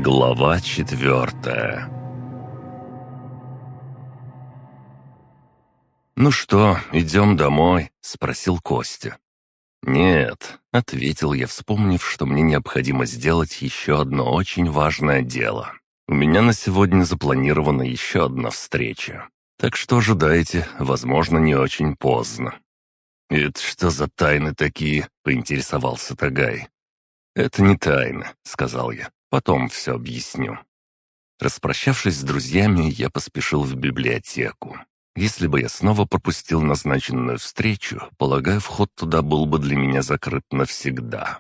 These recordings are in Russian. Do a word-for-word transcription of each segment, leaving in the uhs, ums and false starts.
Глава четвертая. «Ну что, идем домой?» — спросил Костя. «Нет», — ответил я, вспомнив, что мне необходимо сделать еще одно очень важное дело. «У меня на сегодня запланирована еще одна встреча. Так что ожидайте, возможно, не очень поздно». «Это что за тайны такие?» — поинтересовался Тагай. «Это не тайна», — сказал я. «Потом все объясню». Распрощавшись с друзьями, я поспешил в библиотеку. Если бы я снова пропустил назначенную встречу, полагаю, вход туда был бы для меня закрыт навсегда.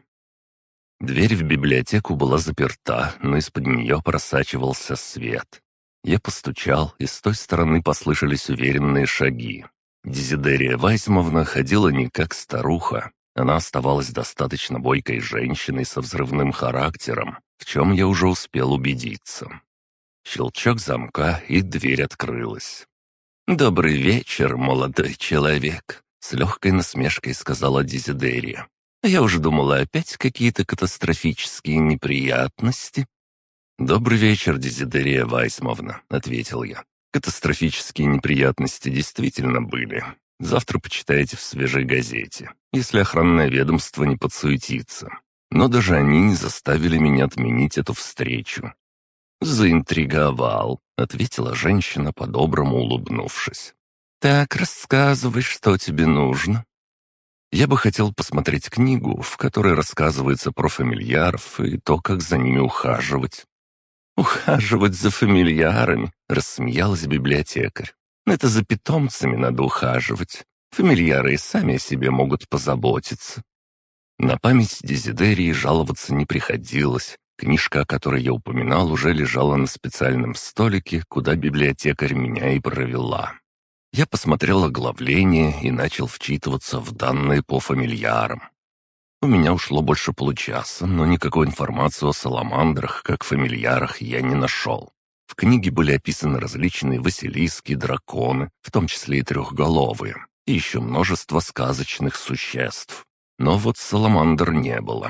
Дверь в библиотеку была заперта, но из-под нее просачивался свет. Я постучал, и с той стороны послышались уверенные шаги. Дезидерия Вайсмовна ходила не как старуха. Она оставалась достаточно бойкой женщиной со взрывным характером, в чем я уже успел убедиться. Щелчок замка, и дверь открылась. «Добрый вечер, молодой человек», — с легкой насмешкой сказала Дезидерия. «Я уже думала, опять какие-то катастрофические неприятности». «Добрый вечер, Дезидерия Вайсмовна», — ответил я. «Катастрофические неприятности действительно были. Завтра почитаете в свежей газете, если охранное ведомство не подсуетится. Но даже они не заставили меня отменить эту встречу». «Заинтриговал», — ответила женщина, по-доброму улыбнувшись. «Так, рассказывай, что тебе нужно». Я бы хотел посмотреть книгу, в которой рассказывается про фамильяров и то, как за ними ухаживать. «Ухаживать за фамильярами?» — рассмеялась библиотекарь. «Это за питомцами надо ухаживать. Фамильяры и сами о себе могут позаботиться». На память Дезидерии жаловаться не приходилось. Книжка, о которой я упоминал, уже лежала на специальном столике, куда библиотекарь меня и провела. Я посмотрел оглавление и начал вчитываться в данные по фамильярам. У меня ушло больше получаса, но никакой информации о саламандрах, как фамильярах, я не нашел. В книге были описаны различные василиски, драконы, в том числе и трехголовые, и еще множество сказочных существ. Но вот саламандр не было.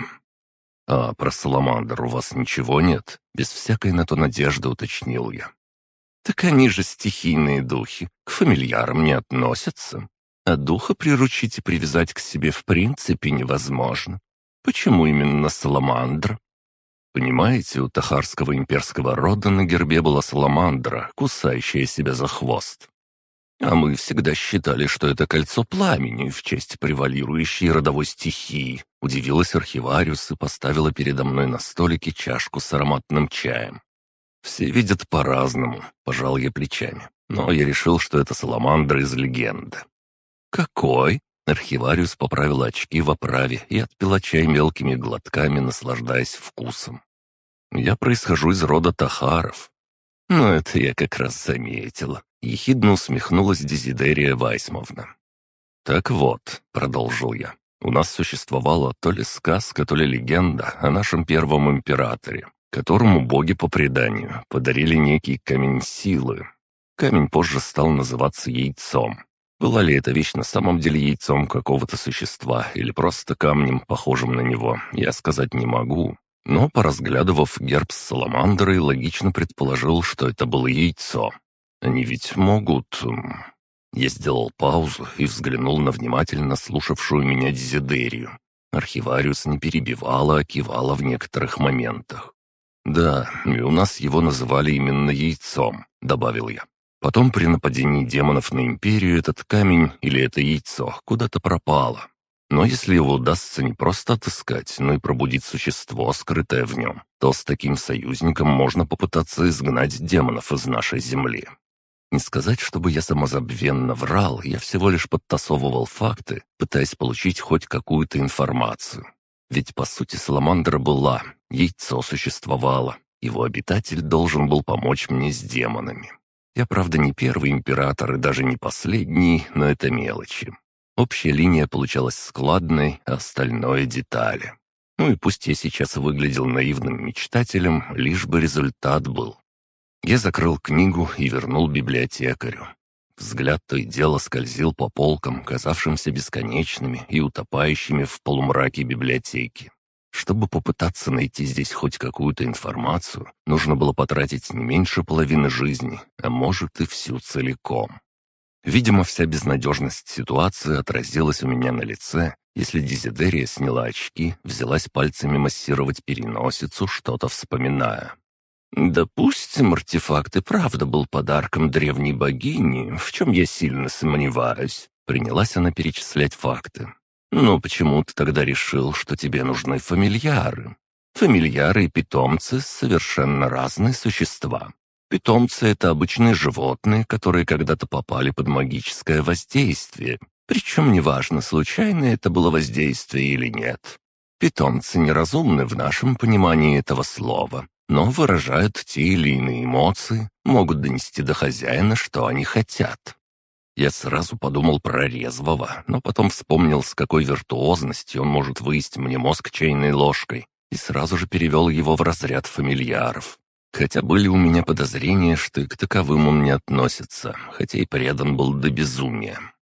«А про саламандр у вас ничего нет?» — без всякой на то надежды уточнил я. «Так они же стихийные духи, к фамильярам не относятся. А духа приручить и привязать к себе в принципе невозможно. Почему именно саламандр?» Понимаете, у тахарского имперского рода на гербе была саламандра, кусающая себя за хвост. А мы всегда считали, что это кольцо пламени в честь превалирующей родовой стихии. Удивилась архивариус и поставила передо мной на столике чашку с ароматным чаем. Все видят по-разному, пожал я плечами, но я решил, что это саламандра из легенды. «Какой?» — архивариус поправила очки в оправе и отпила чай мелкими глотками, наслаждаясь вкусом. «Я происхожу из рода тахаров». «Ну, это я как раз заметила», — ехидно усмехнулась Дезидерия Вайсмовна. «Так вот», — продолжил я, — «у нас существовала то ли сказка, то ли легенда о нашем первом императоре, которому боги по преданию подарили некий камень силы. Камень позже стал называться яйцом. Была ли эта вещь на самом деле яйцом какого-то существа или просто камнем, похожим на него, я сказать не могу. Но, поразглядывав герб с саламандрой, логично предположил, что это было яйцо. Они ведь могут...» Я сделал паузу и взглянул на внимательно слушавшую меня Дезидерию. Архивариус не перебивала, а кивала в некоторых моментах. «Да, и у нас его называли именно яйцом», — добавил я. Потом при нападении демонов на Империю этот камень или это яйцо куда-то пропало. Но если его удастся не просто отыскать, но и пробудить существо, скрытое в нем, то с таким союзником можно попытаться изгнать демонов из нашей земли. Не сказать, чтобы я самозабвенно врал, я всего лишь подтасовывал факты, пытаясь получить хоть какую-то информацию. Ведь по сути саламандра была, яйцо существовало, его обитатель должен был помочь мне с демонами. Я, правда, не первый император и даже не последний, но это мелочи. Общая линия получалась складной, а остальное — детали. Ну и пусть я сейчас выглядел наивным мечтателем, лишь бы результат был. Я закрыл книгу и вернул библиотекарю. Взгляд то и дело скользил по полкам, казавшимся бесконечными и утопающими в полумраке библиотеки. Чтобы попытаться найти здесь хоть какую-то информацию, нужно было потратить не меньше половины жизни, а может и всю целиком. Видимо, вся безнадежность ситуации отразилась у меня на лице, если Дезидерия сняла очки, взялась пальцами массировать переносицу, что-то вспоминая. «Допустим, артефакт и правда был подарком древней богини, в чем я сильно сомневаюсь», — принялась она перечислять факты. «Но почему ты тогда решил, что тебе нужны фамильяры? Фамильяры и питомцы — совершенно разные существа. Питомцы — это обычные животные, которые когда-то попали под магическое воздействие, причем неважно, случайное это было воздействие или нет. Питомцы неразумны в нашем понимании этого слова, но выражают те или иные эмоции, могут донести до хозяина, что они хотят». Я сразу подумал про резвого, но потом вспомнил, с какой виртуозностью он может выесть мне мозг чайной ложкой, и сразу же перевел его в разряд фамильяров. Хотя были у меня подозрения, что и к таковым он не относится, хотя и предан был до безумия.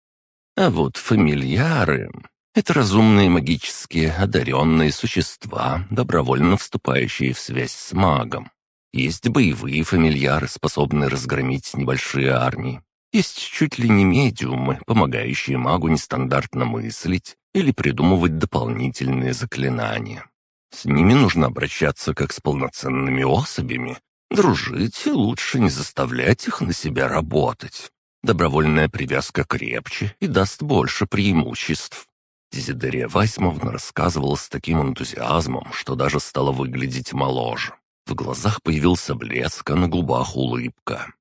А вот фамильяры — это разумные магические одаренные существа, добровольно вступающие в связь с магом. Есть боевые фамильяры, способные разгромить небольшие армии. Есть чуть ли не медиумы, помогающие магу нестандартно мыслить или придумывать дополнительные заклинания. С ними нужно обращаться как с полноценными особями, дружить и лучше не заставлять их на себя работать. Добровольная привязка крепче и даст больше преимуществ. Дезидерия Вайсмовна рассказывала с таким энтузиазмом, что даже стала выглядеть моложе. В глазах появился блеск, а на губах улыбка.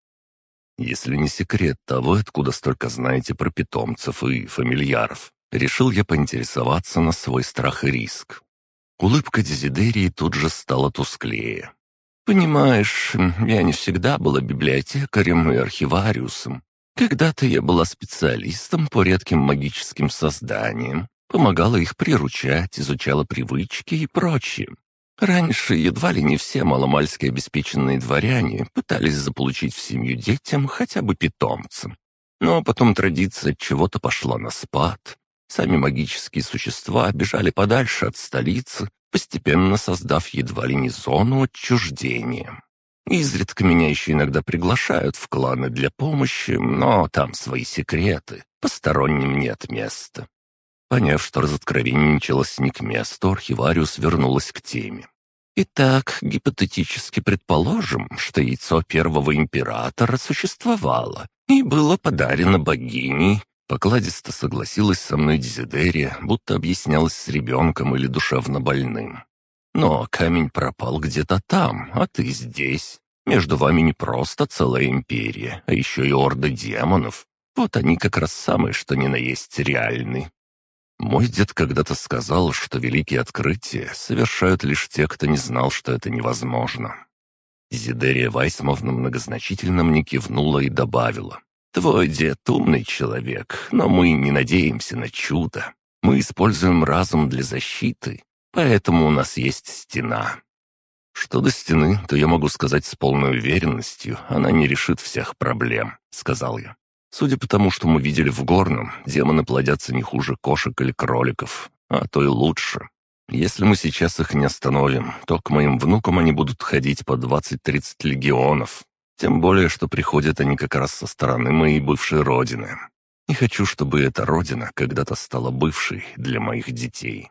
«Если не секрет, то вы откуда столько знаете про питомцев и фамильяров?» Решил я поинтересоваться на свой страх и риск. Улыбка Дезидерии тут же стала тусклее. «Понимаешь, я не всегда была библиотекарем и архивариусом. Когда-то я была специалистом по редким магическим созданиям, помогала их приручать, изучала привычки и прочее. Раньше едва ли не все маломальски обеспеченные дворяне пытались заполучить в семью детям хотя бы питомца. Но потом традиция от чего-то пошла на спад. Сами магические существа бежали подальше от столицы, постепенно создав едва ли не зону отчуждения. Изредка меня еще иногда приглашают в кланы для помощи, но там свои секреты, посторонним нет места». Поняв, что разоткровенничалась не к месту, архивариус вернулась к теме. «Итак, гипотетически предположим, что яйцо первого императора существовало и было подарено богиней». Покладисто согласилась со мной Дезидерия, будто объяснялась с ребенком или душевно больным. «Но камень пропал где-то там, а ты здесь. Между вами не просто целая империя, а еще и орда демонов. Вот они как раз самые, что ни на есть реальны. Мой дед когда-то сказал, что великие открытия совершают лишь те, кто не знал, что это невозможно». Дезидерия Вайсмовна многозначительно мне кивнула и добавила: «Твой дед умный человек, но мы не надеемся на чудо. Мы используем разум для защиты, поэтому у нас есть стена». «Что до стены, то я могу сказать с полной уверенностью, она не решит всех проблем», — сказал я. «Судя по тому, что мы видели в Горном, демоны плодятся не хуже кошек или кроликов, а то и лучше. Если мы сейчас их не остановим, то к моим внукам они будут ходить по двадцать-тридцать легионов. Тем более, что приходят они как раз со стороны моей бывшей родины. Не хочу, чтобы эта родина когда-то стала бывшей для моих детей».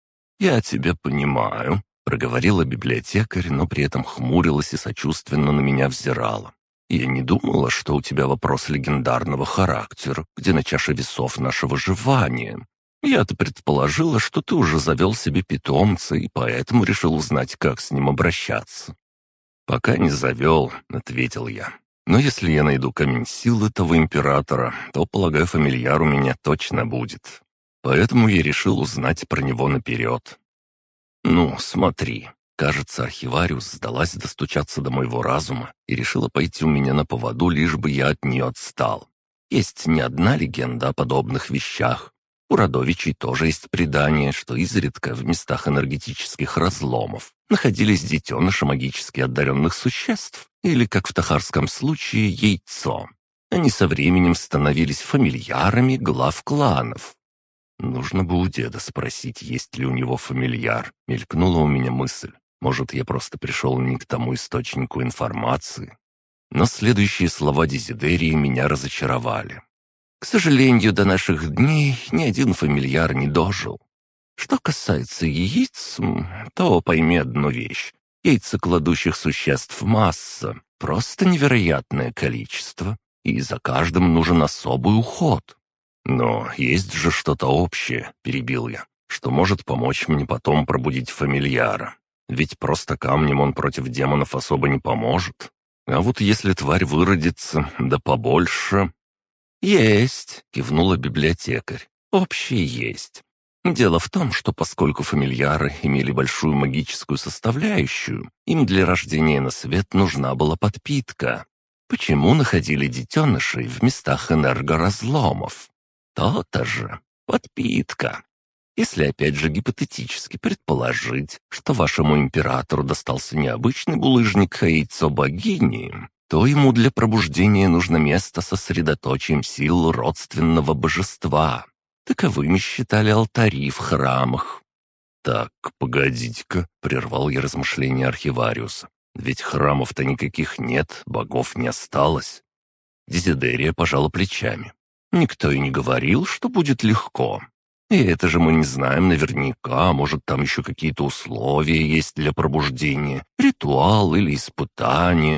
«Я тебя понимаю», — проговорила библиотекарь, но при этом хмурилась и сочувственно на меня взирала. «Я не думала, что у тебя вопрос легендарного характера, где на чаше весов наше выживание. Я-то предположила, что ты уже завел себе питомца и поэтому решил узнать, как с ним обращаться». «Пока не завел», — ответил я. «Но если я найду камень силы того императора, то, полагаю, фамильяр у меня точно будет. Поэтому я решил узнать про него наперед». «Ну, смотри». Кажется, архивариус сдалась достучаться до моего разума и решила пойти у меня на поводу, лишь бы я от нее отстал. Есть не одна легенда о подобных вещах. У родовичей тоже есть предание, что изредка в местах энергетических разломов находились детеныши магически одаренных существ, или, как в тахарском случае, яйцо. Они со временем становились фамильярами глав кланов. Нужно бы у деда спросить, есть ли у него фамильяр. Мелькнула у меня мысль. Может, я просто пришел не к тому источнику информации? Но следующие слова Дезидерии меня разочаровали. К сожалению, до наших дней ни один фамильяр не дожил. Что касается яиц, м, то пойми одну вещь. Яйцекладущих существ масса, просто невероятное количество, и за каждым нужен особый уход. Но есть же что-то общее, перебил я, что может помочь мне потом пробудить фамильяра. Ведь просто камнем он против демонов особо не поможет. А вот если тварь выродится, да побольше... «Есть», — кивнула библиотекарь. «Общее есть. Дело в том, что поскольку фамильяры имели большую магическую составляющую, им для рождения на свет нужна была подпитка. Почему находили детенышей в местах энергоразломов? То-то же. Подпитка. Если опять же гипотетически предположить, что вашему императору достался не обычный булыжник, а яйцо богини, то ему для пробуждения нужно место со сосредоточием сил родственного божества. Таковыми считали алтари в храмах. «Так, погодите-ка», — прервал я размышления архивариуса. «Ведь храмов-то никаких нет, богов не осталось». Дезидерия пожала плечами. «Никто и не говорил, что будет легко. И это же мы не знаем наверняка, может, там еще какие-то условия есть для пробуждения, ритуал или испытание.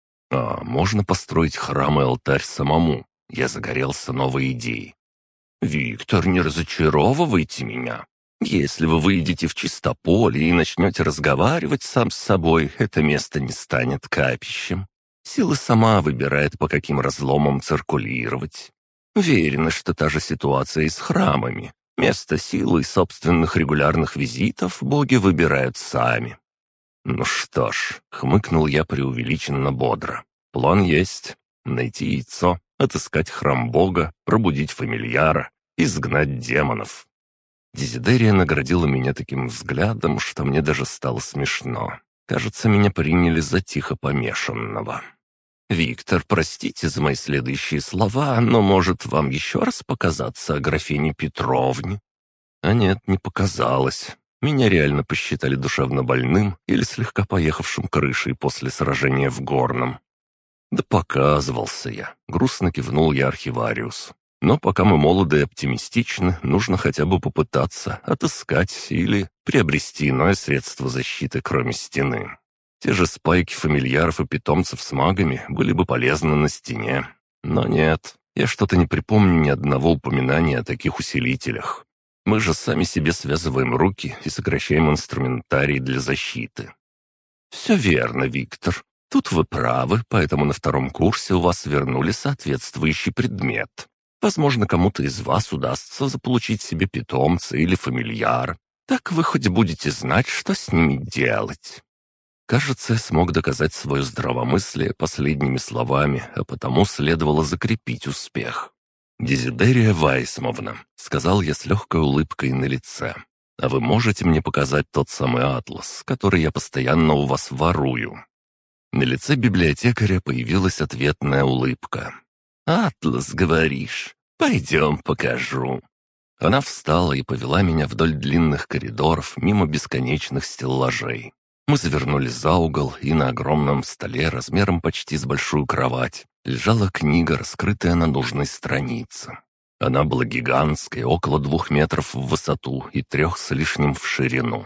А можно построить храм и алтарь самому?» Я загорелся новой идеей. «Виктор, не разочаровывайте меня. Если вы выйдете в чистополе и начнете разговаривать сам с собой, это место не станет капищем. Сила сама выбирает, по каким разломам циркулировать. Уверена, что та же ситуация и с храмами. Место силы и собственных регулярных визитов боги выбирают сами». «Ну что ж», — хмыкнул я преувеличенно бодро. «План есть. Найти яйцо, отыскать храм бога, пробудить фамильяра, изгнать демонов». Дезидерия наградила меня таким взглядом, что мне даже стало смешно. Кажется, меня приняли за тихо помешанного. «Виктор, простите за мои следующие слова, но, может, вам еще раз показаться о графине Петровне?» А нет, не показалось. Меня реально посчитали душевно больным или слегка поехавшим крышей после сражения в Горном. «Да показывался я», — грустно кивнул я архивариусу. «Но пока мы молоды и оптимистичны, нужно хотя бы попытаться отыскать или приобрести иное средство защиты, кроме стены. Те же спайки фамильяров и питомцев с магами были бы полезны на стене. Но нет, я что-то не припомню ни одного упоминания о таких усилителях. Мы же сами себе связываем руки и сокращаем инструментарий для защиты». «Все верно, Виктор. Тут вы правы, поэтому на втором курсе у вас вернули соответствующий предмет. Возможно, кому-то из вас удастся заполучить себе питомца или фамильяр. Так вы хоть будете знать, что с ними делать». Кажется, я смог доказать свое здравомыслие последними словами, а потому следовало закрепить успех. «Дезидерия Вайсмовна», — сказал я с легкой улыбкой на лице, — «а вы можете мне показать тот самый атлас, который я постоянно у вас ворую?» На лице библиотекаря появилась ответная улыбка. «Атлас, говоришь? Пойдем покажу». Она встала и повела меня вдоль длинных коридоров, мимо бесконечных стеллажей. Мы завернули за угол, и на огромном столе, размером почти с большую кровать, лежала книга, раскрытая на нужной странице. Она была гигантской, около двух метров в высоту и трех с лишним в ширину.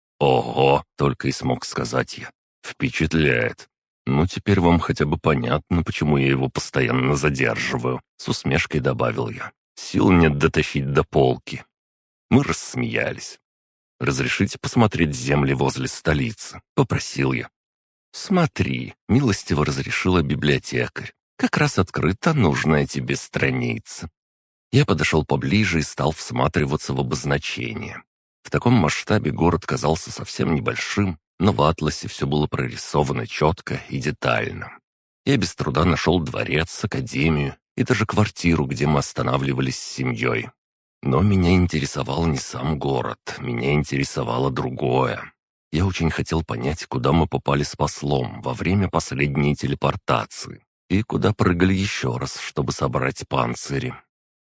«Ого!» — только и смог сказать я. «Впечатляет. Ну, теперь вам хотя бы понятно, почему я его постоянно задерживаю», — с усмешкой добавил я. «Сил нет дотащить до полки». Мы рассмеялись. «Разрешите посмотреть земли возле столицы?» — попросил я. «Смотри», — милостиво разрешила библиотекарь. «Как раз открыта нужная тебе страница». Я подошел поближе и стал всматриваться в обозначение. В таком масштабе город казался совсем небольшим, но в атласе все было прорисовано четко и детально. Я без труда нашел дворец, академию и даже квартиру, где мы останавливались с семьей. Но меня интересовал не сам город, меня интересовало другое. Я очень хотел понять, куда мы попали с послом во время последней телепортации и куда прыгали еще раз, чтобы собрать панцири.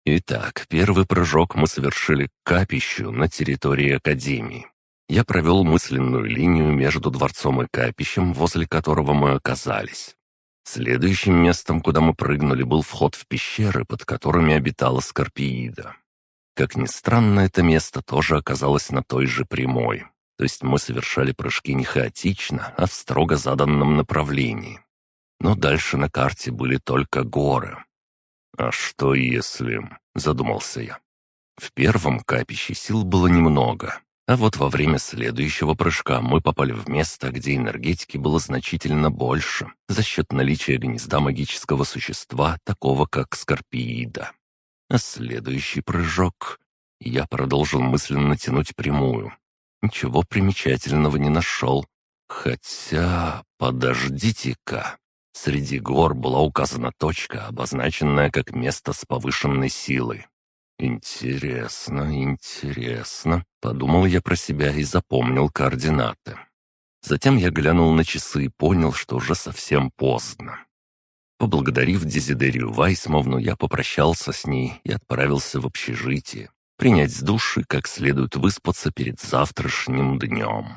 Итак, первый прыжок мы совершили к капищу на территории Академии. Я провел мысленную линию между дворцом и капищем, возле которого мы оказались. Следующим местом, куда мы прыгнули, был вход в пещеры, под которыми обитала Скорпиида. Как ни странно, это место тоже оказалось на той же прямой. То есть мы совершали прыжки не хаотично, а в строго заданном направлении. Но дальше на карте были только горы. «А что если...» — задумался я. В первом капище сил было немного, а вот во время следующего прыжка мы попали в место, где энергетики было значительно больше, за счет наличия гнезда магического существа, такого как Скорпиида. А следующий прыжок... Я продолжил мысленно тянуть прямую. Ничего примечательного не нашел. Хотя... подождите-ка. Среди гор была указана точка, обозначенная как место с повышенной силой. «Интересно, интересно», — подумал я про себя и запомнил координаты. Затем я глянул на часы и понял, что уже совсем поздно. Поблагодарив Дезидерию Вайсмовну, я попрощался с ней и отправился в общежитие, принять душ и как следует выспаться перед завтрашним днем.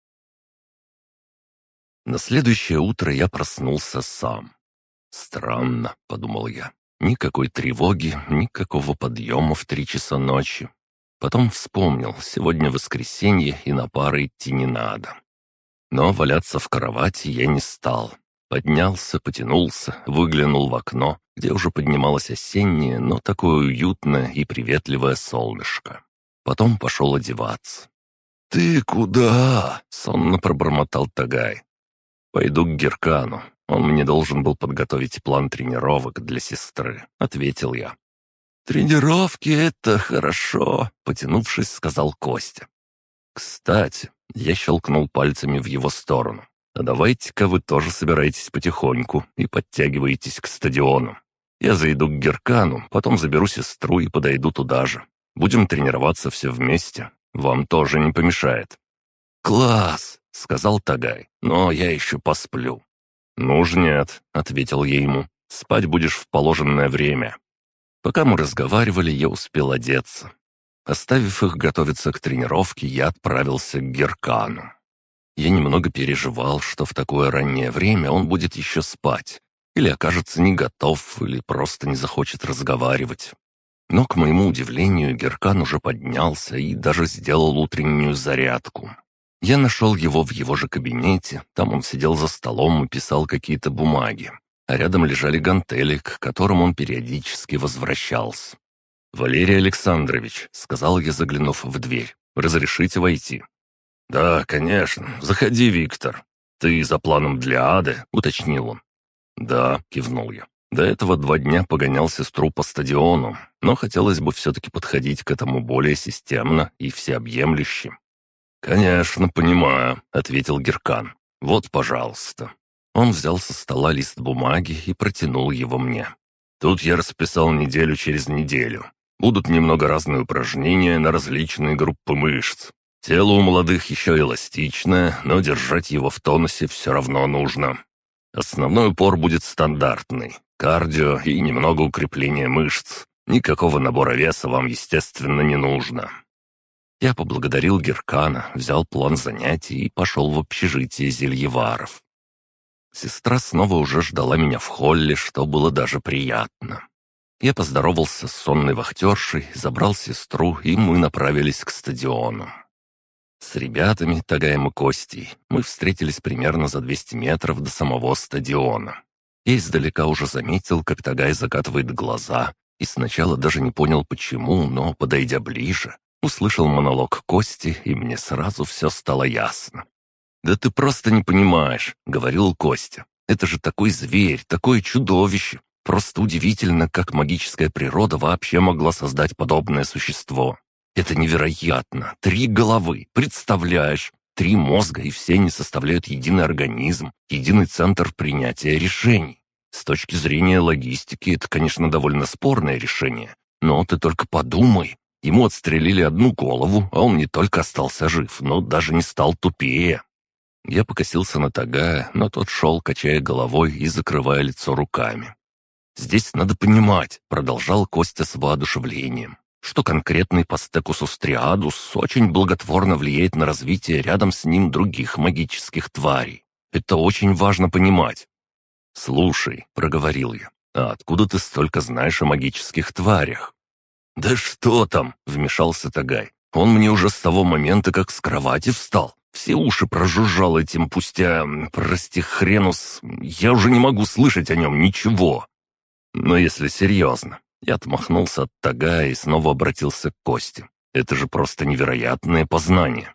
На следующее утро я проснулся сам. «Странно», — подумал я. Никакой тревоги, никакого подъема в три часа ночи. Потом вспомнил, сегодня воскресенье и на пары идти не надо. Но валяться в кровати я не стал. Поднялся, потянулся, выглянул в окно, где уже поднималось осеннее, но такое уютное и приветливое солнышко. Потом пошел одеваться. «Ты куда?» — сонно пробормотал Тагай. «Пойду к Геркану. Он мне должен был подготовить план тренировок для сестры», — ответил я. «Тренировки — это хорошо», — потянувшись, сказал Костя. «Кстати», — я щелкнул пальцами в его сторону, «а давайте-ка вы тоже собираетесь потихоньку и подтягиваетесь к стадиону. Я зайду к Геркану, потом заберу сестру и подойду туда же. Будем тренироваться все вместе. Вам тоже не помешает». «Класс!» — сказал Тагай, «но я еще посплю». «Ну уж нет», — ответил я ему, — «спать будешь в положенное время». Пока мы разговаривали, я успел одеться. Оставив их готовиться к тренировке, я отправился к Геркану. Я немного переживал, что в такое раннее время он будет еще спать, или окажется не готов, или просто не захочет разговаривать. Но, к моему удивлению, Геркан уже поднялся и даже сделал утреннюю зарядку. Я нашел его в его же кабинете, там он сидел за столом и писал какие-то бумаги, а рядом лежали гантели, к которым он периодически возвращался. «Валерий Александрович», — сказал я, заглянув в дверь, — «разрешите войти?» «Да, конечно. Заходи, Виктор. Ты за планом для ады?» — уточнил он. «Да», — кивнул я. «До этого два дня погонял сестру по стадиону, но хотелось бы все-таки подходить к этому более системно и всеобъемлюще». «Конечно, понимаю», — ответил Геркан. «Вот, пожалуйста». Он взял со стола лист бумаги и протянул его мне. «Тут я расписал неделю через неделю. Будут немного разные упражнения на различные группы мышц. Тело у молодых еще эластичное, но держать его в тонусе все равно нужно. Основной упор будет стандартный — кардио и немного укрепления мышц. Никакого набора веса вам, естественно, не нужно». Я поблагодарил Геркана, взял план занятий и пошел в общежитие Зельеваров. Сестра снова уже ждала меня в холле, что было даже приятно. Я поздоровался с сонной вахтершей, забрал сестру, и мы направились к стадиону. С ребятами, Тагаем и Костей, мы встретились примерно за двести метров до самого стадиона. Я издалека уже заметил, как Тагай закатывает глаза, и сначала даже не понял почему, но, подойдя ближе, услышал монолог Кости, и мне сразу все стало ясно. «Да ты просто не понимаешь», — говорил Костя. «Это же такой зверь, такое чудовище. Просто удивительно, как магическая природа вообще могла создать подобное существо. Это невероятно. Три головы, представляешь? Три мозга, и все они составляют единый организм, единый центр принятия решений. С точки зрения логистики, это, конечно, довольно спорное решение. Но ты только подумай. Ему отстрелили одну голову, а он не только остался жив, но даже не стал тупее». Я покосился на Тагая, но тот шел, качая головой и закрывая лицо руками. Здесь надо понимать», — продолжал Костя с воодушевлением, что конкретный Пастекусус триадус очень благотворно влияет на развитие рядом с ним других магических тварей. Это очень важно понимать. «Слушай», — проговорил я, — «а откуда ты столько знаешь о магических тварях?» «Да что там?» — вмешался Тагай. «Он мне уже с того момента, как с кровати встал. Все уши прожужжал этим, пустя, прости хренус, я уже не могу слышать о нем ничего». «Но если серьезно...» Я отмахнулся от Тагая и снова обратился к Косте. «Это же просто невероятное познание».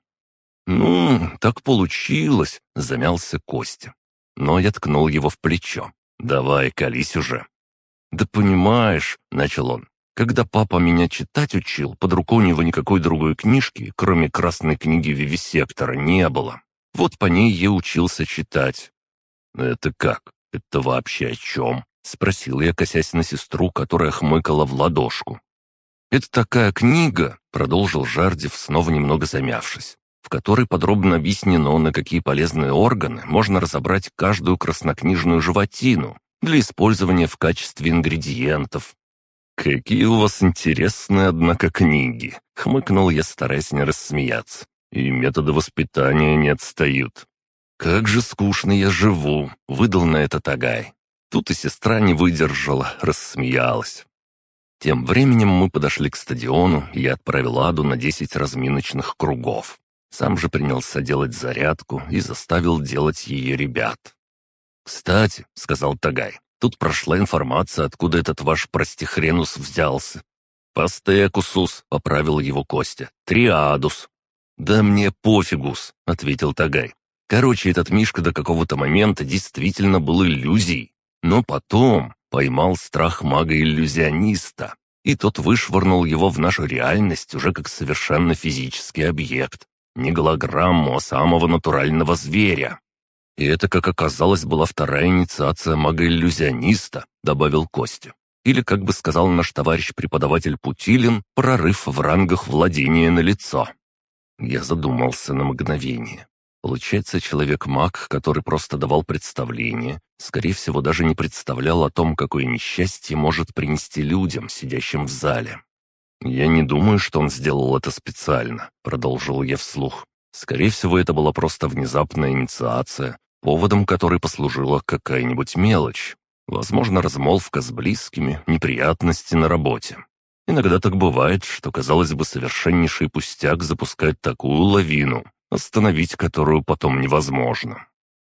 «Ну, так получилось», — замялся Костя. Но я ткнул его в плечо. «Давай, колись уже». «Да понимаешь», — начал он, — «когда папа меня читать учил, под рукой у него никакой другой книжки, кроме красной книги Вивисектора, не было. Вот по ней я учился читать». «Это как? Это вообще о чем?» — спросил я, косясь на сестру, которая хмыкала в ладошку. «Это такая книга», — продолжил Жардев, снова немного замявшись, в которой подробно объяснено, на какие полезные органы можно разобрать каждую краснокнижную животину для использования в качестве ингредиентов. «Какие у вас интересные, однако, книги!» — хмыкнул я, стараясь не рассмеяться. «И методы воспитания не отстают». «Как же скучно я живу!» — выдал на это Тагай. Тут и сестра не выдержала, рассмеялась. Тем временем мы подошли к стадиону, и я отправил Аду на десять разминочных кругов. Сам же принялся делать зарядку и заставил делать ее ребят. «Кстати», — сказал Тагай, — «тут прошла информация, откуда этот ваш простихренус взялся». «Пастекусус», — поправил его Костя, — «триадус». «Да мне пофигус», — ответил Тагай. «Короче, этот Мишка до какого-то момента действительно был иллюзией, но потом поймал страх мага-иллюзиониста, и тот вышвырнул его в нашу реальность уже как совершенно физический объект. Не голограмму, а самого натурального зверя. И это, как оказалось, была вторая инициация мага-иллюзиониста», — добавил Костя. Или, как бы сказал наш товарищ-преподаватель Путилин, прорыв в рангах владения на лицо. Я задумался на мгновение. Получается, человек-маг, который просто давал представление, скорее всего, даже не представлял о том, какое несчастье может принести людям, сидящим в зале. «Я не думаю, что он сделал это специально», — продолжил я вслух. «Скорее всего, это была просто внезапная инициация, поводом которой послужила какая-нибудь мелочь. Возможно, размолвка с близкими, неприятности на работе. Иногда так бывает, что, казалось бы, совершеннейший пустяк запускает такую лавину, остановить которую потом невозможно».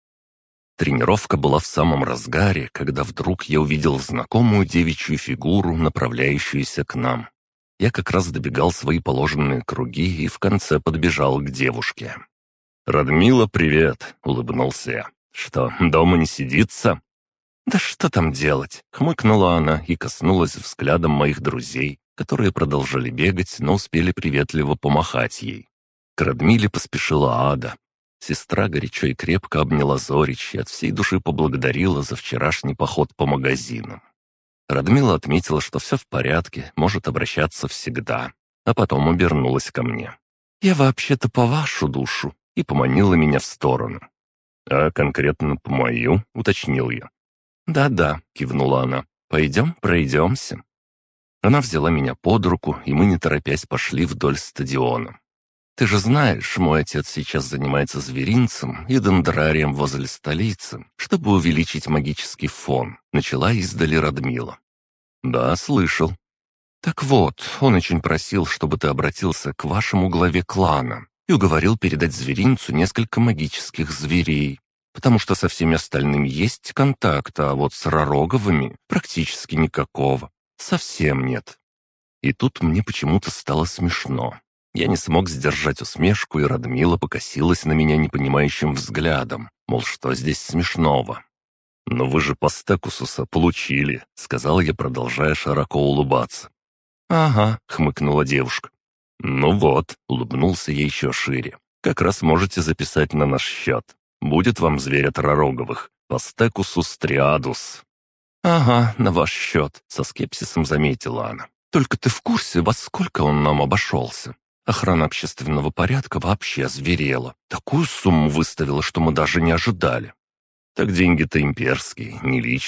Тренировка была в самом разгаре, когда вдруг я увидел знакомую девичью фигуру, направляющуюся к нам. Я как раз добегал свои положенные круги и в конце подбежал к девушке. «Радмила, привет!» — улыбнулся я. «Что, дома не сидится?» «Да что там делать?» — хмыкнула она и коснулась взглядом моих друзей, которые продолжали бегать, но успели приветливо помахать ей. К Радмиле поспешила Ада. Сестра горячо и крепко обняла Зорич и от всей души поблагодарила за вчерашний поход по магазинам. Радмила отметила, что все в порядке, может обращаться всегда, а потом обернулась ко мне. «Я вообще-то по вашу душу», и поманила меня в сторону. «А конкретно по мою?» — уточнил я. «Да-да», — кивнула она, — «пойдем, пройдемся». Она взяла меня под руку, и мы, не торопясь, пошли вдоль стадиона. «Ты же знаешь, мой отец сейчас занимается зверинцем и дендрарием возле столицы, чтобы увеличить магический фон», — начала издали Радмила. «Да, слышал». «Так вот, он очень просил, чтобы ты обратился к вашему главе клана и уговорил передать зверинцу несколько магических зверей, потому что со всеми остальными есть контакт, а вот с Ророговыми практически никакого. Совсем нет». И тут мне почему-то стало смешно. Я не смог сдержать усмешку, и Радмила покосилась на меня непонимающим взглядом, мол, что здесь смешного. «Но вы же Пастекусуса получили», — сказал я, продолжая широко улыбаться. «Ага», — хмыкнула девушка. «Ну вот», — улыбнулся я еще шире, — «как раз можете записать на наш счет. Будет вам зверь от Ророговых, Пастекусус триадус». «Ага, на ваш счет», — со скепсисом заметила она. «Только ты в курсе, во сколько он нам обошелся? Охрана общественного порядка вообще озверела. Такую сумму выставила, что мы даже не ожидали». «Так деньги-то имперские, не личные»,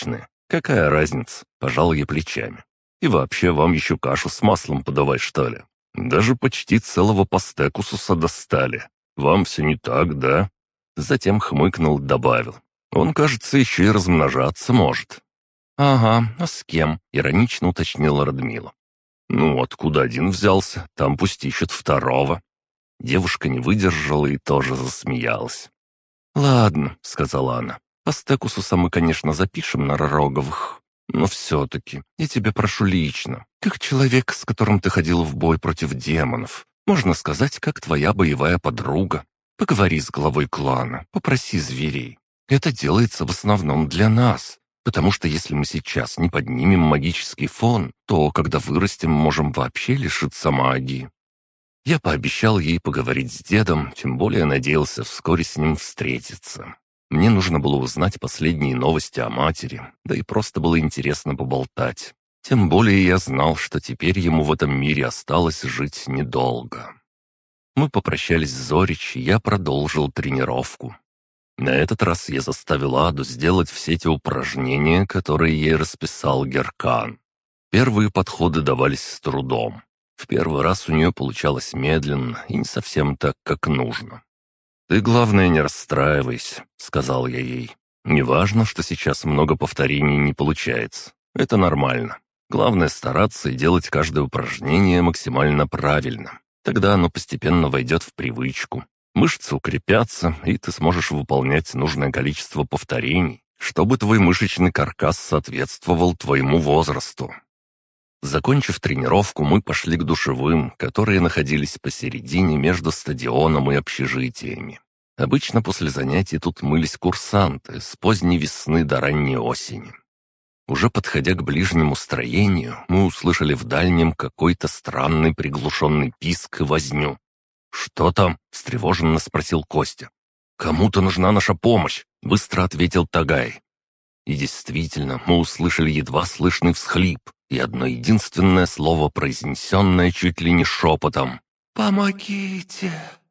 «Какая разница?» — пожал я плечами. «И вообще, вам еще кашу с маслом подавать, что ли? Даже почти целого пастекусуса достали. Вам все не так, да?» Затем хмыкнул, добавил. «Он, кажется, еще и размножаться может». «Ага, а с кем?» — иронично уточнила Радмила. «Ну, откуда один взялся, там пусть ищут второго». Девушка не выдержала и тоже засмеялась. «Ладно», — сказала она, — «пастекусуса мы, конечно, запишем на Ророговых, но все-таки я тебя прошу лично, как человек, с которым ты ходил в бой против демонов, можно сказать, как твоя боевая подруга. Поговори с главой клана, попроси зверей. Это делается в основном для нас, потому что если мы сейчас не поднимем магический фон, то, когда вырастем, можем вообще лишиться магии». Я пообещал ей поговорить с дедом, тем более надеялся вскоре с ним встретиться. Мне нужно было узнать последние новости о матери, да и просто было интересно поболтать. Тем более я знал, что теперь ему в этом мире осталось жить недолго. Мы попрощались с Зорич, и я продолжил тренировку. На этот раз я заставил Аду сделать все те упражнения, которые ей расписал Геркан. Первые подходы давались с трудом. В первый раз у нее получалось медленно и не совсем так, как нужно. «Ты, главное, не расстраивайся», — сказал я ей. «Неважно, что сейчас много повторений не получается. Это нормально. Главное стараться и делать каждое упражнение максимально правильно. Тогда оно постепенно войдет в привычку. Мышцы укрепятся, и ты сможешь выполнять нужное количество повторений, чтобы твой мышечный каркас соответствовал твоему возрасту». Закончив тренировку, мы пошли к душевым, которые находились посередине между стадионом и общежитиями. Обычно после занятий тут мылись курсанты с поздней весны до ранней осени. Уже подходя к ближнему строению, мы услышали в дальнем какой-то странный приглушенный писк и возню. «Что там?» — встревоженно спросил Костя. «Кому-то нужна наша помощь», — быстро ответил Тагай. И действительно, мы услышали едва слышный всхлип и одно единственное слово, произнесенное чуть ли не шепотом. «Помогите!»